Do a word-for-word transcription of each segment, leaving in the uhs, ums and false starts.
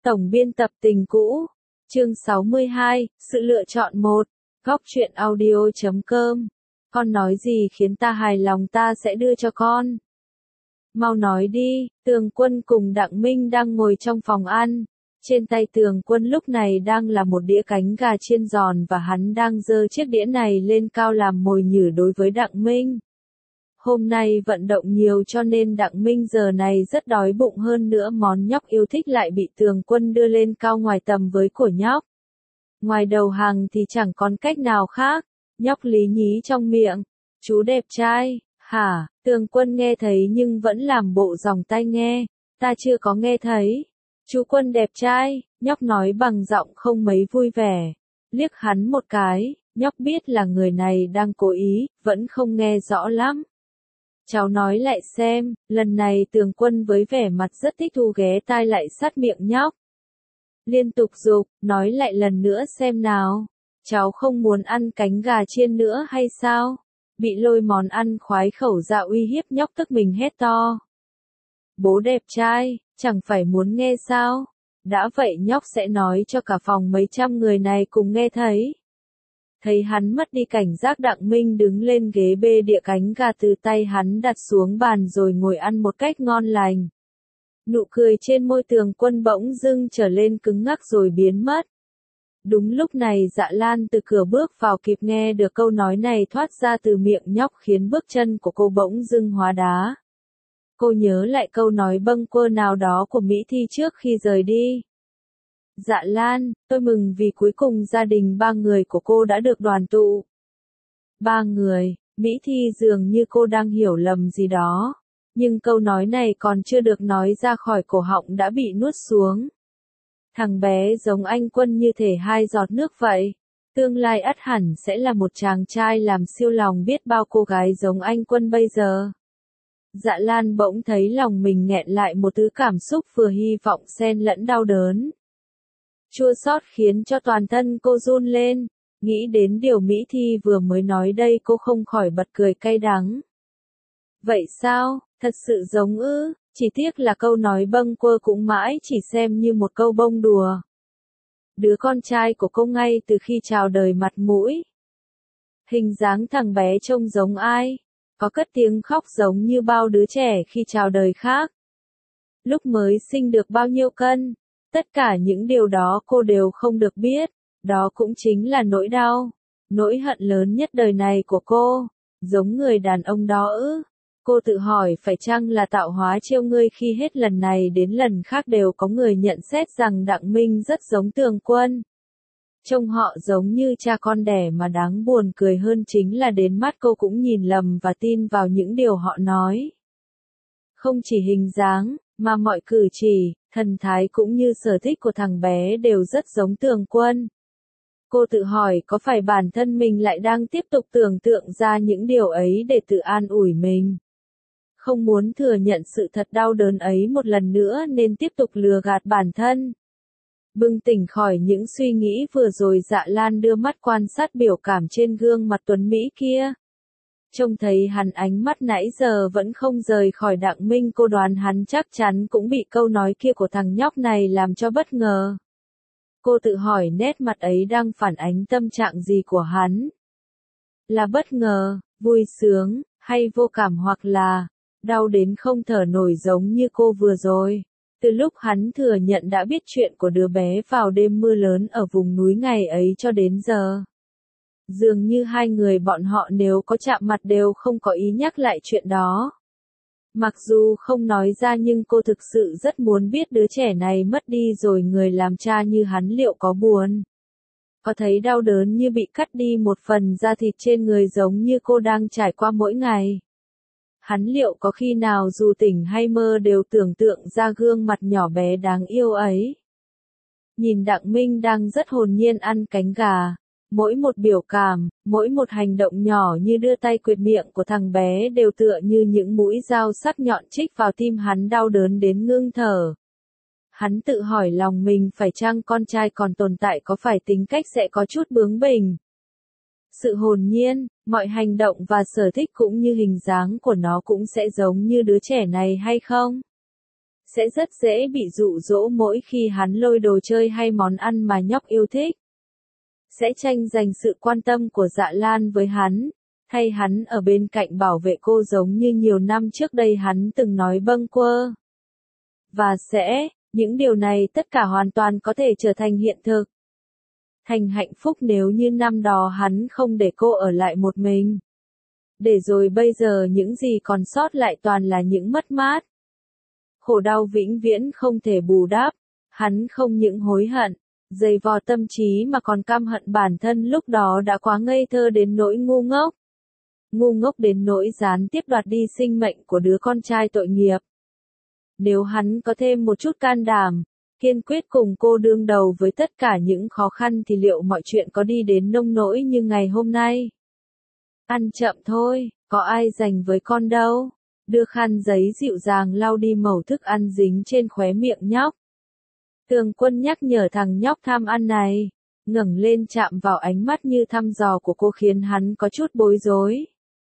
Tổng biên tập Tình Cũ. Chương sáu mươi hai, sự lựa chọn một. Góc truyện audio chấm com. Con nói gì khiến ta hài lòng ta sẽ đưa cho con. Mau nói đi. Tường Quân cùng Đặng Minh đang ngồi trong phòng ăn. Trên tay Tường Quân lúc này đang là một đĩa cánh gà chiên giòn và hắn đang giơ chiếc đĩa này lên cao làm mồi nhử đối với Đặng Minh. Hôm nay vận động nhiều cho nên Đặng Minh giờ này rất đói bụng, hơn nữa món nhóc yêu thích lại bị Tường Quân đưa lên cao ngoài tầm với của nhóc. Ngoài đầu hàng thì chẳng còn cách nào khác, nhóc lý nhí trong miệng. Chú đẹp trai, hả? Tường Quân nghe thấy nhưng vẫn làm bộ dòng tai nghe. Ta chưa có nghe thấy. Chú Quân đẹp trai, nhóc nói bằng giọng không mấy vui vẻ. Liếc hắn một cái, nhóc biết là người này đang cố ý, vẫn không nghe rõ lắm. Cháu nói lại xem. Lần này Tường Quân với vẻ mặt rất thích thú ghé tai lại sát miệng nhóc. Liên tục giục, nói lại lần nữa xem nào. Cháu không muốn ăn cánh gà chiên nữa hay sao? Bị lôi món ăn khoái khẩu ra uy hiếp nhóc tức mình hét to. Bố đẹp trai, chẳng phải muốn nghe sao? Đã vậy nhóc sẽ nói cho cả phòng mấy trăm người này cùng nghe thấy. Thấy hắn mất đi cảnh giác, Đặng Minh đứng lên ghế bê đĩa cánh gà từ tay hắn đặt xuống bàn rồi ngồi ăn một cách ngon lành. Nụ cười trên môi Tường Quân bỗng dưng trở lên cứng ngắc rồi biến mất. Đúng lúc này Dạ Lan từ cửa bước vào, kịp nghe được câu nói này thoát ra từ miệng nhóc khiến bước chân của cô bỗng dưng hóa đá. Cô nhớ lại câu nói bâng quơ nào đó của Mỹ Thi trước khi rời đi. Dạ Lan, tôi mừng vì cuối cùng gia đình ba người của cô đã được đoàn tụ. Ba người, Mỹ Thi dường như cô đang hiểu lầm gì đó. Nhưng câu nói này còn chưa được nói ra khỏi cổ họng đã bị nuốt xuống. Thằng bé giống anh Quân như thể hai giọt nước vậy. Tương lai ắt hẳn sẽ là một chàng trai làm siêu lòng biết bao cô gái giống anh Quân bây giờ. Dạ Lan bỗng thấy lòng mình nghẹn lại một thứ cảm xúc vừa hy vọng xen lẫn đau đớn. Chua xót khiến cho toàn thân cô run lên. Nghĩ đến điều Mỹ Thi vừa mới nói đây cô không khỏi bật cười cay đắng. Vậy sao? Thật sự giống ư? Chỉ tiếc là câu nói bâng quơ cũng mãi chỉ xem như một câu bông đùa. Đứa con trai của cô ngay từ khi chào đời mặt mũi. Hình dáng thằng bé trông giống ai? Có cất tiếng khóc giống như bao đứa trẻ khi chào đời khác. Lúc mới sinh được bao nhiêu cân? Tất cả những điều đó cô đều không được biết. Đó cũng chính là nỗi đau, nỗi hận lớn nhất đời này của cô. Giống người đàn ông đó ư? Cô tự hỏi phải chăng là tạo hóa trêu ngươi khi hết lần này đến lần khác đều có người nhận xét rằng Đặng Minh rất giống Tường Quân. Trông họ giống như cha con đẻ, mà đáng buồn cười hơn chính là đến mắt cô cũng nhìn lầm và tin vào những điều họ nói. Không chỉ hình dáng, mà mọi cử chỉ, thần thái cũng như sở thích của thằng bé đều rất giống Tường Quân. Cô tự hỏi có phải bản thân mình lại đang tiếp tục tưởng tượng ra những điều ấy để tự an ủi mình. Không muốn thừa nhận sự thật đau đớn ấy một lần nữa nên tiếp tục lừa gạt bản thân. Bừng tỉnh khỏi những suy nghĩ vừa rồi, Dạ Lan đưa mắt quan sát biểu cảm trên gương mặt tuấn Mỹ kia. Trông thấy hắn ánh mắt nãy giờ vẫn không rời khỏi Đặng Minh, cô đoán hắn chắc chắn cũng bị câu nói kia của thằng nhóc này làm cho bất ngờ. Cô tự hỏi nét mặt ấy đang phản ánh tâm trạng gì của hắn. Là bất ngờ, vui sướng, hay vô cảm, hoặc là đau đến không thở nổi giống như cô vừa rồi. Từ lúc hắn thừa nhận đã biết chuyện của đứa bé vào đêm mưa lớn ở vùng núi ngày ấy cho đến giờ. Dường như hai người bọn họ nếu có chạm mặt đều không có ý nhắc lại chuyện đó. Mặc dù không nói ra nhưng cô thực sự rất muốn biết đứa trẻ này mất đi rồi người làm cha như hắn liệu có buồn. Có thấy đau đớn như bị cắt đi một phần da thịt trên người giống như cô đang trải qua mỗi ngày. Hắn liệu có khi nào dù tỉnh hay mơ đều tưởng tượng ra gương mặt nhỏ bé đáng yêu ấy. Nhìn Đặng Minh đang rất hồn nhiên ăn cánh gà. Mỗi một biểu cảm, mỗi một hành động nhỏ như đưa tay quệt miệng của thằng bé đều tựa như những mũi dao sắc nhọn chích vào tim hắn, đau đớn đến ngưng thở. Hắn tự hỏi lòng mình phải chăng con trai còn tồn tại có phải tính cách sẽ có chút bướng bỉnh. Sự hồn nhiên, mọi hành động và sở thích cũng như hình dáng của nó cũng sẽ giống như đứa trẻ này hay không? sẽ rất dễ bị dụ dỗ mỗi khi hắn lôi đồ chơi hay món ăn mà nhóc yêu thích. Sẽ tranh giành sự quan tâm của Dạ Lan với hắn, hay hắn ở bên cạnh bảo vệ cô giống như nhiều năm trước đây hắn từng nói bâng quơ. Và sẽ, những điều này tất cả hoàn toàn có thể trở thành hiện thực. Thành hạnh phúc nếu như năm đó hắn không để cô ở lại một mình. Để rồi bây giờ những gì còn sót lại toàn là những mất mát. Khổ đau vĩnh viễn không thể bù đắp, hắn không những hối hận, dày vò tâm trí mà còn căm hận bản thân lúc đó đã quá ngây thơ đến nỗi ngu ngốc. Ngu ngốc đến nỗi gián tiếp đoạt đi sinh mệnh của đứa con trai tội nghiệp. Nếu hắn có thêm một chút can đảm, kiên quyết cùng cô đương đầu với tất cả những khó khăn thì liệu mọi chuyện có đi đến nông nỗi như ngày hôm nay? Ăn chậm thôi, có ai dành với con đâu. Đưa khăn giấy dịu dàng lau đi mẩu thức ăn dính trên khóe miệng nhóc. Tường Quân nhắc nhở thằng nhóc tham ăn này, ngẩng lên chạm vào ánh mắt như thăm dò của cô khiến hắn có chút bối rối.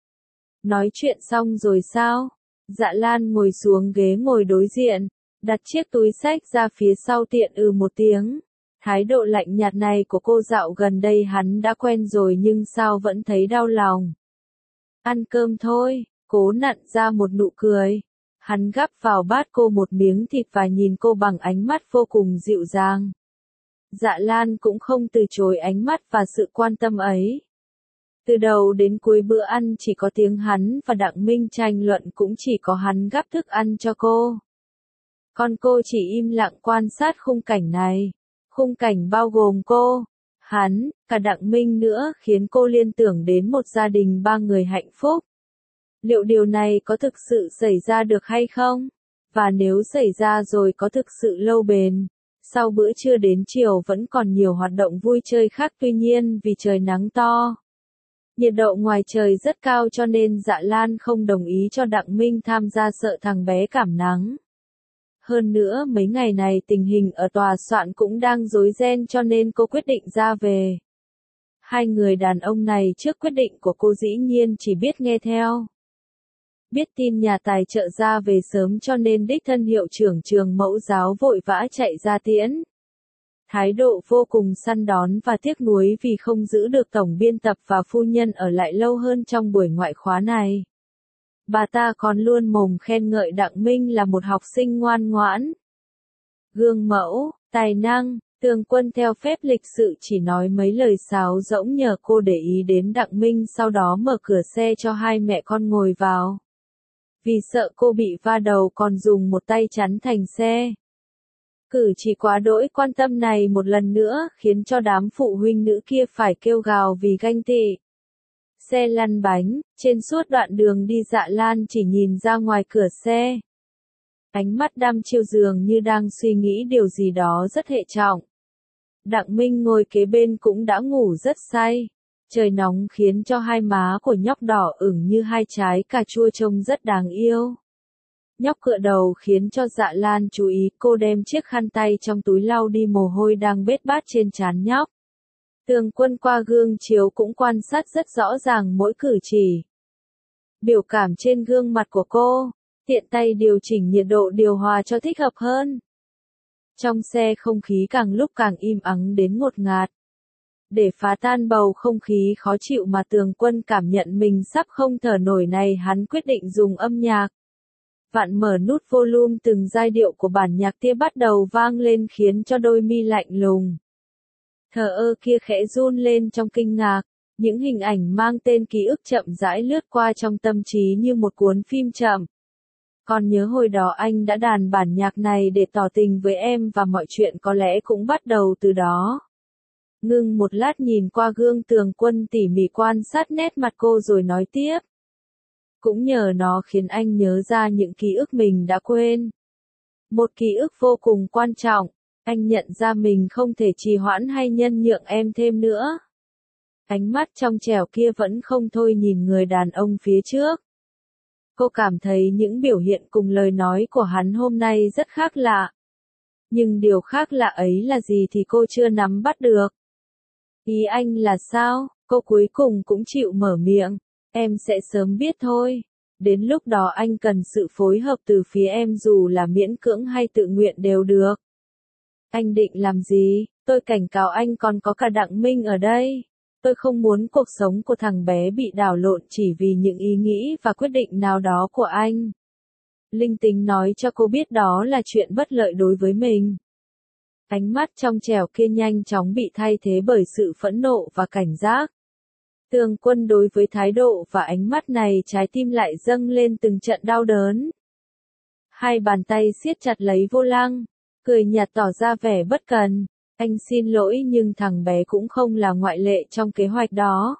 Nói chuyện xong rồi sao? Dạ Lan ngồi xuống ghế ngồi đối diện, đặt chiếc túi xách ra phía sau tiện ừ một tiếng. Thái độ lạnh nhạt này của cô dạo gần đây hắn đã quen rồi nhưng sao vẫn thấy đau lòng. Ăn cơm thôi, cố nặn ra một nụ cười. Hắn gắp vào bát cô một miếng thịt và nhìn cô bằng ánh mắt vô cùng dịu dàng. Dạ Lan cũng không từ chối ánh mắt và sự quan tâm ấy. Từ đầu đến cuối bữa ăn chỉ có tiếng hắn và Đặng Minh tranh luận, cũng chỉ có hắn gắp thức ăn cho cô. Còn cô chỉ im lặng quan sát khung cảnh này. Khung cảnh bao gồm cô, hắn, cả Đặng Minh nữa khiến cô liên tưởng đến một gia đình ba người hạnh phúc. Liệu điều này có thực sự xảy ra được hay không? Và nếu xảy ra rồi có thực sự lâu bền? Sau bữa trưa đến chiều vẫn còn nhiều hoạt động vui chơi khác, tuy nhiên vì trời nắng to. Nhiệt độ ngoài trời rất cao cho nên Dạ Lan không đồng ý cho Đặng Minh tham gia, sợ thằng bé cảm nắng. Hơn nữa mấy ngày này tình hình ở tòa soạn cũng đang rối ren cho nên cô quyết định ra về. Hai người đàn ông này trước quyết định của cô dĩ nhiên chỉ biết nghe theo. Biết tin nhà tài trợ ra về sớm cho nên đích thân hiệu trưởng trường mẫu giáo vội vã chạy ra tiễn. Thái độ vô cùng săn đón và tiếc nuối vì không giữ được tổng biên tập và phu nhân ở lại lâu hơn trong buổi ngoại khóa này. Bà ta còn luôn mồm khen ngợi Đặng Minh là một học sinh ngoan ngoãn, gương mẫu, tài năng. Tường Quân theo phép lịch sự chỉ nói mấy lời sáo rỗng nhờ cô để ý đến Đặng Minh, sau đó mở cửa xe cho hai mẹ con ngồi vào. Vì sợ cô bị va đầu còn dùng một tay chắn thành xe. Cử chỉ quá đỗi quan tâm này một lần nữa khiến cho đám phụ huynh nữ kia phải kêu gào vì ganh tị. Xe lăn bánh, trên suốt đoạn đường đi Dạ Lan chỉ nhìn ra ngoài cửa xe. Ánh mắt đăm chiêu dường như đang suy nghĩ điều gì đó rất hệ trọng. Đặng Minh ngồi kế bên cũng đã ngủ rất say. Trời nóng khiến cho hai má của nhóc đỏ ửng như hai trái cà chua trông rất đáng yêu. Nhóc cựa đầu khiến cho Dạ Lan chú ý, cô đem chiếc khăn tay trong túi lau đi mồ hôi đang bết bát trên trán nhóc. Tường Quân qua gương chiếu cũng quan sát rất rõ ràng mỗi cử chỉ. Biểu cảm trên gương mặt của cô, tiện tay điều chỉnh nhiệt độ điều hòa cho thích hợp hơn. Trong xe không khí càng lúc càng im ắng đến ngột ngạt. Để phá tan bầu không khí khó chịu mà Tường Quân cảm nhận mình sắp không thở nổi này, hắn quyết định dùng âm nhạc. Vặn mở nút volume, từng giai điệu của bản nhạc kia bắt đầu vang lên khiến cho đôi mi lạnh lùng. Thờ ơ kia khẽ run lên trong kinh ngạc, những hình ảnh mang tên ký ức chậm rãi lướt qua trong tâm trí như một cuốn phim chậm. Còn nhớ hồi đó anh đã đàn bản nhạc này để tỏ tình với em và mọi chuyện có lẽ cũng bắt đầu từ đó. Ngưng một lát nhìn qua gương, Tường Quân tỉ mỉ quan sát nét mặt cô rồi nói tiếp. Cũng nhờ nó khiến anh nhớ ra những ký ức mình đã quên. Một ký ức vô cùng quan trọng, anh nhận ra mình không thể trì hoãn hay nhân nhượng em thêm nữa. Ánh mắt trong trẻo kia vẫn không thôi nhìn người đàn ông phía trước. Cô cảm thấy những biểu hiện cùng lời nói của hắn hôm nay rất khác lạ. Nhưng điều khác lạ ấy là gì thì cô chưa nắm bắt được. Ý anh là sao? Cô cuối cùng cũng chịu mở miệng. Em sẽ sớm biết thôi. Đến lúc đó anh cần sự phối hợp từ phía em dù là miễn cưỡng hay tự nguyện đều được. Anh định làm gì? Tôi cảnh cáo anh còn có cả Đặng Minh ở đây. Tôi không muốn cuộc sống của thằng bé bị đảo lộn chỉ vì những ý nghĩ và quyết định nào đó của anh. Linh tính nói cho cô biết đó là chuyện bất lợi đối với mình. Ánh mắt trong trẻo kia nhanh chóng bị thay thế bởi sự phẫn nộ và cảnh giác. Tường Quân đối với thái độ và ánh mắt này trái tim lại dâng lên từng trận đau đớn. Hai bàn tay siết chặt lấy vô lăng, cười nhạt tỏ ra vẻ bất cần. Anh xin lỗi nhưng thằng bé cũng không là ngoại lệ trong kế hoạch đó.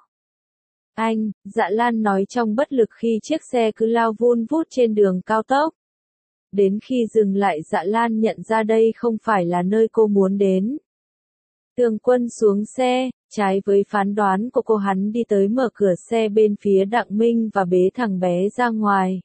Anh, Dạ Lan nói trong bất lực khi chiếc xe cứ lao vun vút trên đường cao tốc. Đến khi dừng lại Dạ Lan nhận ra đây không phải là nơi cô muốn đến. Tường Quân xuống xe, trái với phán đoán của cô hắn đi tới mở cửa xe bên phía Đặng Minh và bế thằng bé ra ngoài.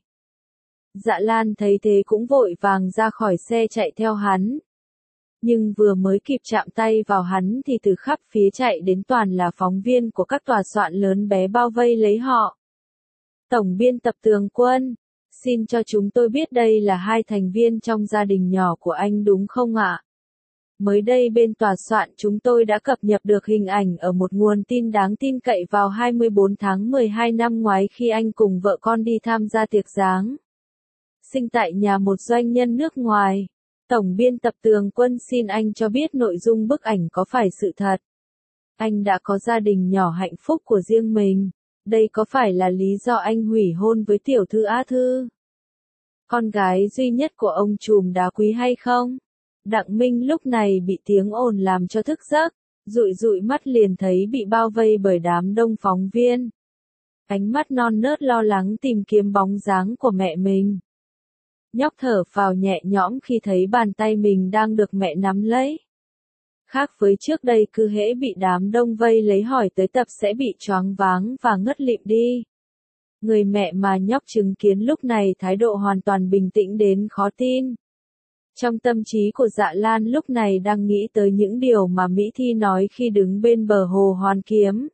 Dạ Lan thấy thế cũng vội vàng ra khỏi xe chạy theo hắn. Nhưng vừa mới kịp chạm tay vào hắn thì từ khắp phía chạy đến toàn là phóng viên của các tòa soạn lớn bé bao vây lấy họ. Tổng biên tập Tường Quân, xin cho chúng tôi biết đây là hai thành viên trong gia đình nhỏ của anh đúng không ạ? Mới đây bên tòa soạn chúng tôi đã cập nhật được hình ảnh ở một nguồn tin đáng tin cậy vào hai mươi bốn tháng mười hai năm ngoái khi anh cùng vợ con đi tham gia tiệc giáng sinh tại nhà một doanh nhân nước ngoài. Tổng biên tập Tường Quân xin anh cho biết nội dung bức ảnh có phải sự thật. Anh đã có gia đình nhỏ hạnh phúc của riêng mình. Đây có phải là lý do anh hủy hôn với tiểu thư Á Thư, con gái duy nhất của ông trùm đá quý hay không? Đặng Minh lúc này bị tiếng ồn làm cho thức giấc, dụi dụi mắt liền thấy bị bao vây bởi đám đông phóng viên. Ánh mắt non nớt lo lắng tìm kiếm bóng dáng của mẹ mình. Nhóc thở phào nhẹ nhõm khi thấy bàn tay mình đang được mẹ nắm lấy. Khác với trước đây cứ hễ bị đám đông vây lấy hỏi tới tập sẽ bị choáng váng và ngất lịm đi. Người mẹ mà nhóc chứng kiến lúc này thái độ hoàn toàn bình tĩnh đến khó tin. Trong tâm trí của Dạ Lan lúc này đang nghĩ tới những điều mà Mỹ Thi nói khi đứng bên bờ hồ Hoàn Kiếm.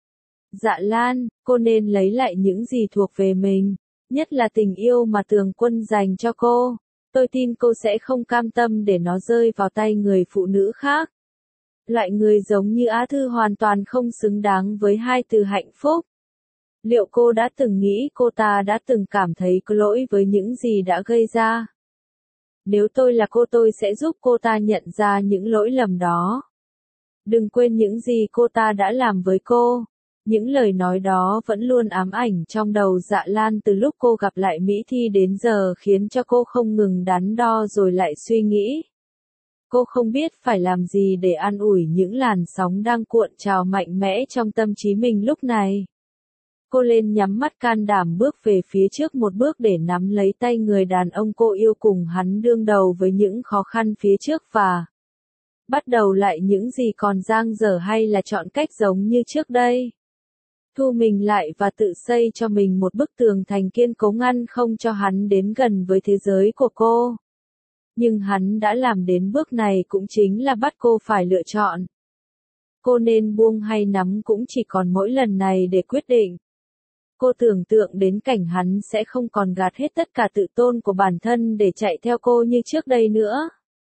Dạ Lan, cô nên lấy lại những gì thuộc về mình, nhất là tình yêu mà Tường Quân dành cho cô. Tôi tin cô sẽ không cam tâm để nó rơi vào tay người phụ nữ khác. Loại người giống như Á Thư hoàn toàn không xứng đáng với hai từ hạnh phúc. Liệu cô đã từng nghĩ cô ta đã từng cảm thấy có lỗi với những gì đã gây ra? Nếu tôi là cô tôi sẽ giúp cô ta nhận ra những lỗi lầm đó. Đừng quên những gì cô ta đã làm với cô. Những lời nói đó vẫn luôn ám ảnh trong đầu Dạ Lan từ lúc cô gặp lại Mỹ Thi đến giờ khiến cho cô không ngừng đắn đo rồi lại suy nghĩ. Cô không biết phải làm gì để an ủi những làn sóng đang cuộn trào mạnh mẽ trong tâm trí mình lúc này. Cô lên nhắm mắt can đảm bước về phía trước một bước để nắm lấy tay người đàn ông cô yêu cùng hắn đương đầu với những khó khăn phía trước và bắt đầu lại những gì còn dang dở hay là chọn cách giống như trước đây. Thu mình lại và tự xây cho mình một bức tường thành kiên cố ngăn không cho hắn đến gần với thế giới của cô. Nhưng hắn đã làm đến bước này cũng chính là bắt cô phải lựa chọn. Cô nên buông hay nắm cũng chỉ còn mỗi lần này để quyết định. Cô tưởng tượng đến cảnh hắn sẽ không còn gạt hết tất cả tự tôn của bản thân để chạy theo cô như trước đây nữa.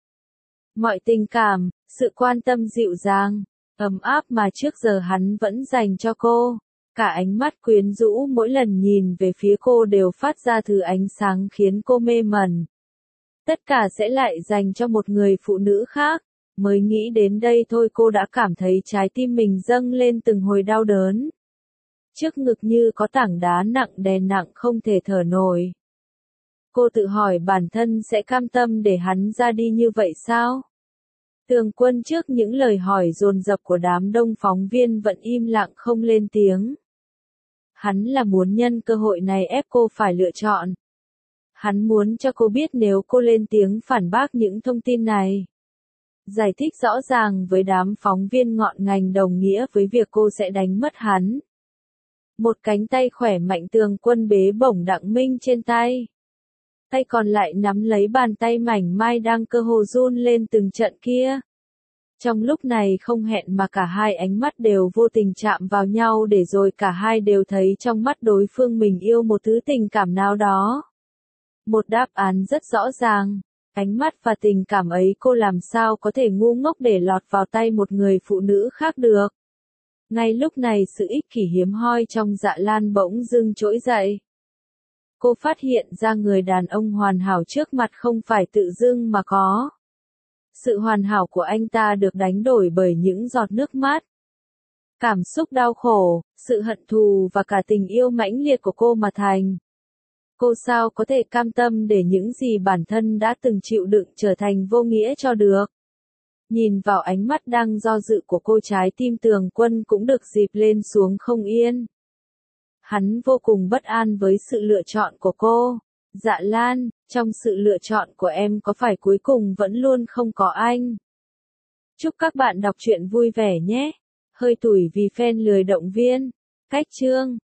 Mọi tình cảm, sự quan tâm dịu dàng, ấm áp mà trước giờ hắn vẫn dành cho cô, cả ánh mắt quyến rũ mỗi lần nhìn về phía cô đều phát ra thứ ánh sáng khiến cô mê mẩn. Tất cả sẽ lại dành cho một người phụ nữ khác. Mới nghĩ đến đây thôi cô đã cảm thấy trái tim mình dâng lên từng hồi đau đớn. Trước ngực như có tảng đá nặng đè nặng không thể thở nổi. Cô tự hỏi bản thân sẽ cam tâm để hắn ra đi như vậy sao? Tường Quân trước những lời hỏi dồn dập của đám đông phóng viên vẫn im lặng không lên tiếng. Hắn là muốn nhân cơ hội này ép cô phải lựa chọn. Hắn muốn cho cô biết nếu cô lên tiếng phản bác những thông tin này. Giải thích rõ ràng với đám phóng viên ngọn ngành đồng nghĩa với việc cô sẽ đánh mất hắn. Một cánh tay khỏe mạnh Tường Quân bế bổng Đặng Minh trên tay. Tay còn lại nắm lấy bàn tay mảnh mai đang cơ hồ run lên từng trận kia. Trong lúc này không hẹn mà cả hai ánh mắt đều vô tình chạm vào nhau để rồi cả hai đều thấy trong mắt đối phương mình yêu một thứ tình cảm nào đó. Một đáp án rất rõ ràng. Ánh mắt và tình cảm ấy cô làm sao có thể ngu ngốc để lọt vào tay một người phụ nữ khác được. Ngay lúc này sự ích kỷ hiếm hoi trong Dạ Lan bỗng dưng trỗi dậy. Cô phát hiện ra người đàn ông hoàn hảo trước mặt không phải tự dưng mà có. Sự hoàn hảo của anh ta được đánh đổi bởi những giọt nước mắt. Cảm xúc đau khổ, sự hận thù và cả tình yêu mãnh liệt của cô mà thành. Cô sao có thể cam tâm để những gì bản thân đã từng chịu đựng trở thành vô nghĩa cho được. Nhìn vào ánh mắt đang do dự của cô, trái tim Tường Quân cũng được dịp lên xuống không yên. Hắn vô cùng bất an với sự lựa chọn của cô. Dạ Lan, trong sự lựa chọn của em có phải cuối cùng vẫn luôn không có anh? Chúc các bạn đọc truyện vui vẻ nhé. Hơi tủi vì fan lười động viên. Cách chương